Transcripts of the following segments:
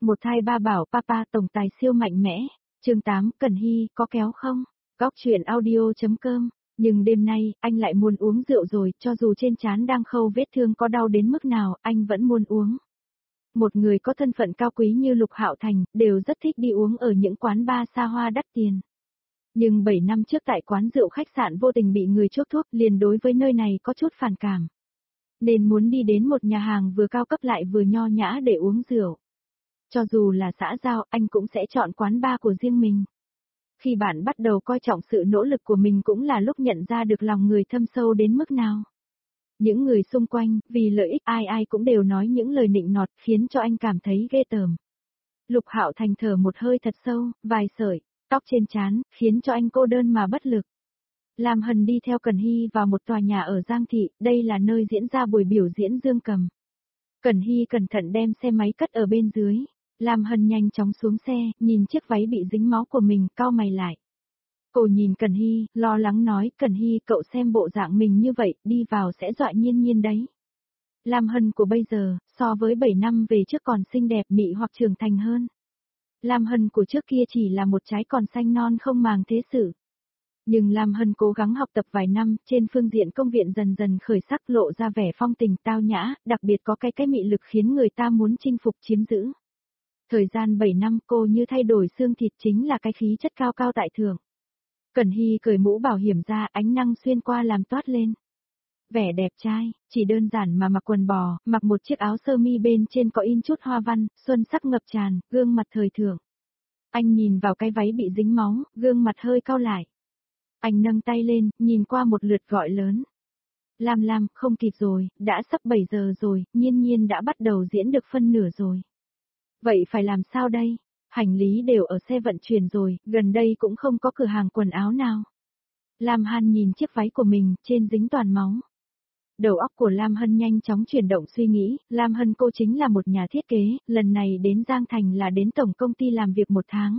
Một thai ba bảo papa tổng tài siêu mạnh mẽ. Chương 8, Cần Hy, có kéo không? Góc truyện audio.com. Nhưng đêm nay, anh lại muốn uống rượu rồi, cho dù trên trán đang khâu vết thương có đau đến mức nào, anh vẫn muốn uống. Một người có thân phận cao quý như Lục Hạo Thành, đều rất thích đi uống ở những quán bar xa hoa đắt tiền. Nhưng 7 năm trước tại quán rượu khách sạn vô tình bị người chuốc thuốc, liền đối với nơi này có chút phản cảm. Nên muốn đi đến một nhà hàng vừa cao cấp lại vừa nho nhã để uống rượu. Cho dù là xã giao, anh cũng sẽ chọn quán bar của riêng mình. Khi bạn bắt đầu coi trọng sự nỗ lực của mình cũng là lúc nhận ra được lòng người thâm sâu đến mức nào. Những người xung quanh, vì lợi ích ai ai cũng đều nói những lời nịnh nọt khiến cho anh cảm thấy ghê tởm. Lục Hạo Thành thở một hơi thật sâu, vài sợi tóc trên trán, khiến cho anh cô đơn mà bất lực. Lam Hân đi theo Cần Hy vào một tòa nhà ở Giang Thị, đây là nơi diễn ra buổi biểu diễn dương cầm. Cần Hy cẩn thận đem xe máy cất ở bên dưới. Lam Hân nhanh chóng xuống xe, nhìn chiếc váy bị dính máu của mình, cau mày lại. Cô nhìn Cần Hy, lo lắng nói, Cần Hy cậu xem bộ dạng mình như vậy, đi vào sẽ dọa Nhiên Nhiên đấy. Lam Hân của bây giờ, so với 7 năm về trước còn xinh đẹp mị hoặc trưởng thành hơn. Lam Hân của trước kia chỉ là một trái còn xanh non không màng thế sự. Nhưng Lam Hân cố gắng học tập vài năm, trên phương diện công viện dần dần khởi sắc lộ ra vẻ phong tình tao nhã, đặc biệt có cái mị lực khiến người ta muốn chinh phục chiếm giữ. Thời gian 7 năm cô như thay đổi xương thịt chính là cái khí chất cao cao tại thượng. Cần Hy cởi mũ bảo hiểm ra, ánh năng xuyên qua làm toát lên. Vẻ đẹp trai, chỉ đơn giản mà mặc quần bò, mặc một chiếc áo sơ mi bên trên có in chút hoa văn, xuân sắc ngập tràn, gương mặt thời thượng. Anh nhìn vào cái váy bị dính máu, gương mặt hơi cau lại. Anh nâng tay lên, nhìn qua một lượt gọi lớn. Lam Lam, không kịp rồi, đã sắp 7 giờ rồi, Nhiên Nhiên đã bắt đầu diễn được phân nửa rồi. Vậy phải làm sao đây? Hành lý đều ở xe vận chuyển rồi, gần đây cũng không có cửa hàng quần áo nào. Lam Hân nhìn chiếc váy của mình, trên dính toàn máu. Đầu óc của Lam Hân nhanh chóng chuyển động suy nghĩ, Lam Hân cô chính là một nhà thiết kế, lần này đến Giang Thành là đến tổng công ty làm việc 1 tháng.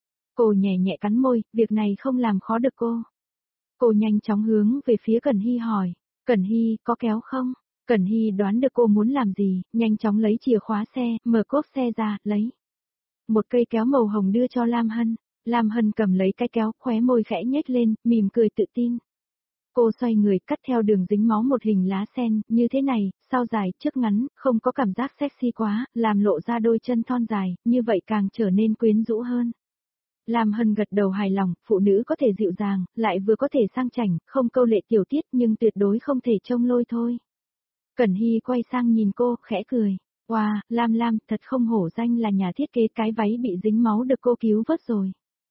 Cô nhẹ nhẹ cắn môi, việc này không làm khó được cô. Cô nhanh chóng hướng về phía Cần Hy hỏi, Cần Hy, có kéo không? Cần Hy đoán được cô muốn làm gì, nhanh chóng lấy chìa khóa xe, mở cốp xe ra, lấy một cây kéo màu hồng đưa cho Lam Hân. Lam Hân cầm lấy cái kéo, khóe môi khẽ nhếch lên, mỉm cười tự tin. Cô xoay người cắt theo đường dính máu một hình lá sen, như thế này, sau dài, trước ngắn, không có cảm giác sexy quá, làm lộ ra đôi chân thon dài, như vậy càng trở nên quyến rũ hơn. Lam Hân gật đầu hài lòng, phụ nữ có thể dịu dàng, lại vừa có thể sang chảnh, không câu lệ tiểu tiết nhưng tuyệt đối không thể trông lôi thôi. Cần Hy quay sang nhìn cô, khẽ cười. Wow, Lam Lam, thật không hổ danh là nhà thiết kế, cái váy bị dính máu được cô cứu vớt rồi.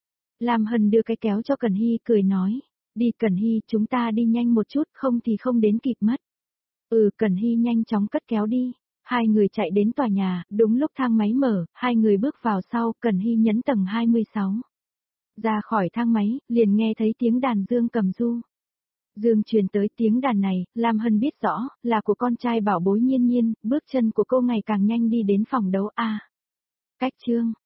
Lam Hân đưa cái kéo cho Cần Hy, cười nói. Đi Cần Hy, chúng ta đi nhanh một chút, không thì không đến kịp mất. Cần Hy nhanh chóng cất kéo đi. Hai người chạy đến tòa nhà, đúng lúc thang máy mở, hai người bước vào sau, Cần Hy nhấn tầng 26. Ra khỏi thang máy, liền nghe thấy tiếng đàn dương cầm du. Dương truyền tới tiếng đàn này, Lam Hân biết rõ, là của con trai bảo bối Nhiên Nhiên, bước chân của cô ngày càng nhanh đi đến phòng đấu A. Cách chương.